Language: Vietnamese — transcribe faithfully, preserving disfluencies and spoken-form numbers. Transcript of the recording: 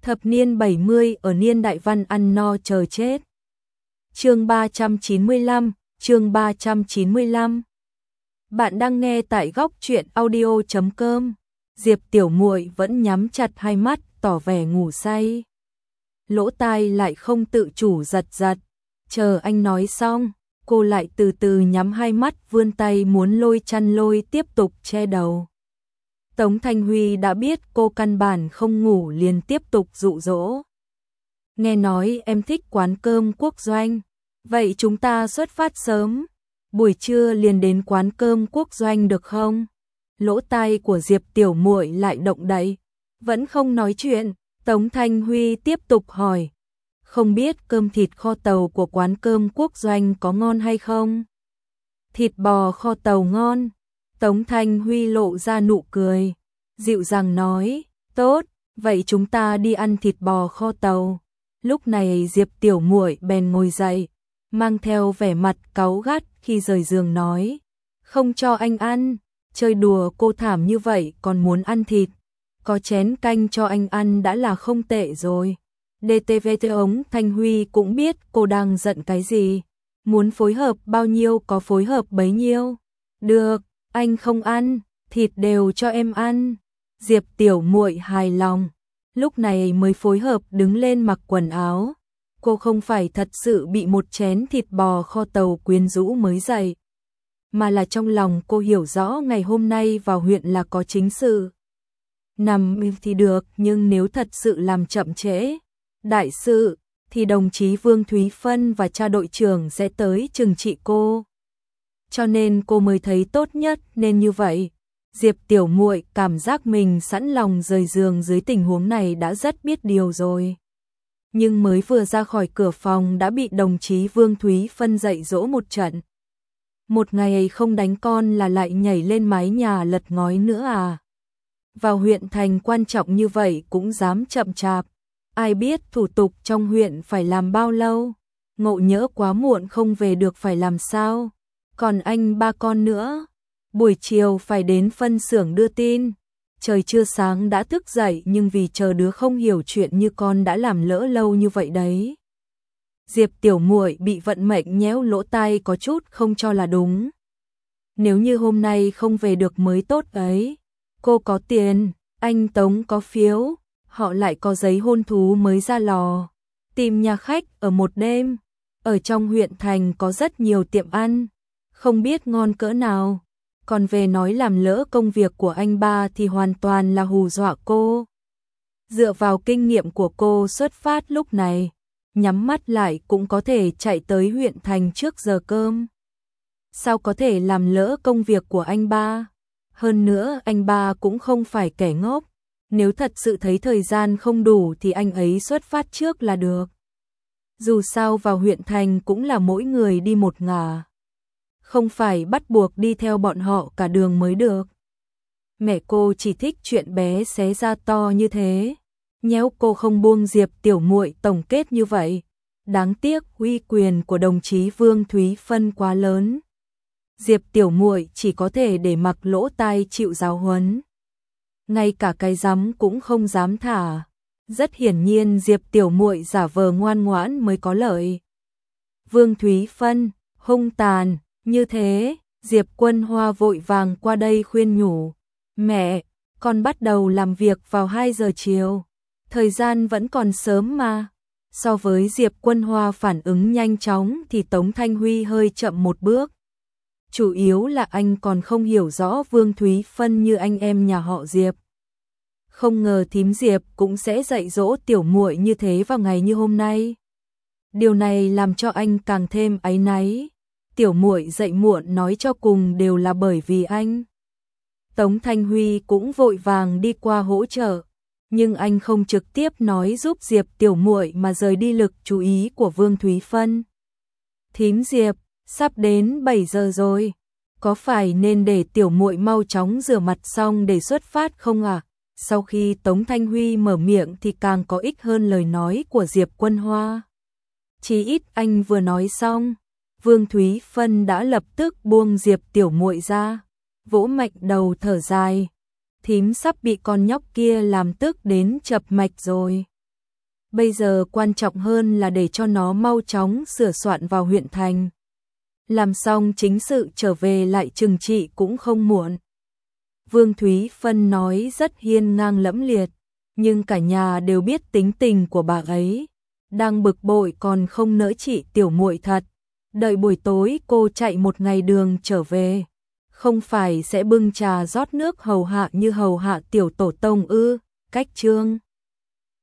Thập niên bảy mươi ở niên đại văn ăn no chờ chết. Chương ba trăm chín mươi lăm, chương ba trăm chín mươi lăm. Bạn đang nghe tại góc truyện audio chấm com. Diệp Tiểu Muội vẫn nhắm chặt hai mắt, tỏ vẻ ngủ say. Lỗ tai lại không tự chủ giật giật. Chờ anh nói xong, cô lại từ từ nhắm hai mắt, vươn tay muốn lôi chăn lôi tiếp tục che đầu. Tống Thanh Huy đã biết cô căn bản không ngủ liền tiếp tục dụ dỗ. Nghe nói em thích quán cơm quốc doanh, vậy chúng ta xuất phát sớm, buổi trưa liền đến quán cơm quốc doanh được không? Lỗ tai của Diệp Tiểu Muội lại động đậy, vẫn không nói chuyện. Tống Thanh Huy tiếp tục hỏi, không biết cơm thịt kho tàu của quán cơm quốc doanh có ngon hay không? Thịt bò kho tàu ngon. Tống Thanh Huy lộ ra nụ cười, dịu dàng nói, tốt, vậy chúng ta đi ăn thịt bò kho tàu. Lúc này Diệp Tiểu Muội bèn ngồi dậy, mang theo vẻ mặt cáu gắt khi rời giường nói, không cho anh ăn, chơi đùa cô thảm như vậy còn muốn ăn thịt, có chén canh cho anh ăn đã là không tệ rồi. đê tê vê Tống Thanh Huy cũng biết cô đang giận cái gì, muốn phối hợp bao nhiêu có phối hợp bấy nhiêu. Được, anh không ăn, thịt đều cho em ăn. Diệp Tiểu Muội hài lòng, lúc này mới phối hợp đứng lên mặc quần áo. Cô không phải thật sự bị một chén thịt bò kho tàu quyến rũ mới dậy, mà là trong lòng cô hiểu rõ ngày hôm nay vào huyện là có chính sự. Nằm thì được, nhưng nếu thật sự làm chậm trễ đại sự thì đồng chí Vương Thúy Phân và cha đội trưởng sẽ tới trừng trị cô. Cho nên cô mới thấy tốt nhất nên như vậy. Diệp Tiểu Muội cảm giác mình sẵn lòng rời giường dưới tình huống này đã rất biết điều rồi. Nhưng mới vừa ra khỏi cửa phòng đã bị đồng chí Vương Thúy Phân dạy dỗ một trận. Một ngày không đánh con là lại nhảy lên mái nhà lật ngói nữa à? Vào huyện thành quan trọng như vậy cũng dám chậm chạp. Ai biết thủ tục trong huyện phải làm bao lâu? Ngộ nhỡ quá muộn không về được phải làm sao? Còn anh ba con nữa, buổi chiều phải đến phân xưởng đưa tin. Trời chưa sáng đã thức dậy nhưng vì chờ đứa không hiểu chuyện như con đã làm lỡ lâu như vậy đấy. Diệp Tiểu Muội bị vận mệnh nhéo lỗ tai có chút không cho là đúng. Nếu như hôm nay không về được mới tốt ấy. Cô có tiền, anh Tống có phiếu, họ lại có giấy hôn thú mới ra lò. Tìm nhà khách ở một đêm. Ở trong huyện thành có rất nhiều tiệm ăn, không biết ngon cỡ nào. Còn về nói làm lỡ công việc của anh ba thì hoàn toàn là hù dọa cô. Dựa vào kinh nghiệm của cô xuất phát lúc này, nhắm mắt lại cũng có thể chạy tới huyện thành trước giờ cơm. Sao có thể làm lỡ công việc của anh ba? Hơn nữa anh ba cũng không phải kẻ ngốc. Nếu thật sự thấy thời gian không đủ thì anh ấy xuất phát trước là được. Dù sao vào huyện thành cũng là mỗi người đi một ngả, không phải bắt buộc đi theo bọn họ cả đường mới được. Mẹ cô chỉ thích chuyện bé xé ra to như thế, nhéo cô không buông Diệp Tiểu Muội tổng kết như vậy. Đáng tiếc uy quyền của đồng chí Vương Thúy Phân quá lớn. Diệp Tiểu Muội chỉ có thể để mặc lỗ tai chịu giáo huấn. Ngay cả cái rắm cũng không dám thả. Rất hiển nhiên Diệp Tiểu Muội giả vờ ngoan ngoãn mới có lợi. Vương Thúy Phân, hung tàn, như thế, Diệp Quân Hoa vội vàng qua đây khuyên nhủ. Mẹ, con bắt đầu làm việc vào hai giờ chiều. Thời gian vẫn còn sớm mà. So với Diệp Quân Hoa phản ứng nhanh chóng thì Tống Thanh Huy hơi chậm một bước. Chủ yếu là anh còn không hiểu rõ Vương Thúy Phân như anh em nhà họ Diệp. Không ngờ thím Diệp cũng sẽ dạy dỗ Tiểu Muội như thế vào ngày như hôm nay. Điều này làm cho anh càng thêm áy náy. Tiểu Muội dậy muộn nói cho cùng đều là bởi vì anh. Tống Thanh Huy cũng vội vàng đi qua hỗ trợ, nhưng anh không trực tiếp nói giúp Diệp Tiểu Muội mà rời đi lực chú ý của Vương Thúy Phân. Thím Diệp, sắp đến bảy giờ rồi, có phải nên để Tiểu Muội mau chóng rửa mặt xong để xuất phát không ạ? À? Sau khi Tống Thanh Huy mở miệng thì càng có ích hơn lời nói của Diệp Quân Hoa. Chỉ ít anh vừa nói xong, Vương Thúy Phân đã lập tức buông Diệp Tiểu Muội ra, vỗ mạnh đầu thở dài. Thím sắp bị con nhóc kia làm tức đến chập mạch rồi. Bây giờ quan trọng hơn là để cho nó mau chóng sửa soạn vào huyện thành. Làm xong chính sự trở về lại trừng trị cũng không muộn. Vương Thúy Phân nói rất hiên ngang lẫm liệt, nhưng cả nhà đều biết tính tình của bà ấy. Đang bực bội còn không nỡ trị tiểu muội thật. Đợi buổi tối cô chạy một ngày đường trở về, không phải sẽ bưng trà rót nước hầu hạ như hầu hạ tiểu tổ tông ư? Cách chương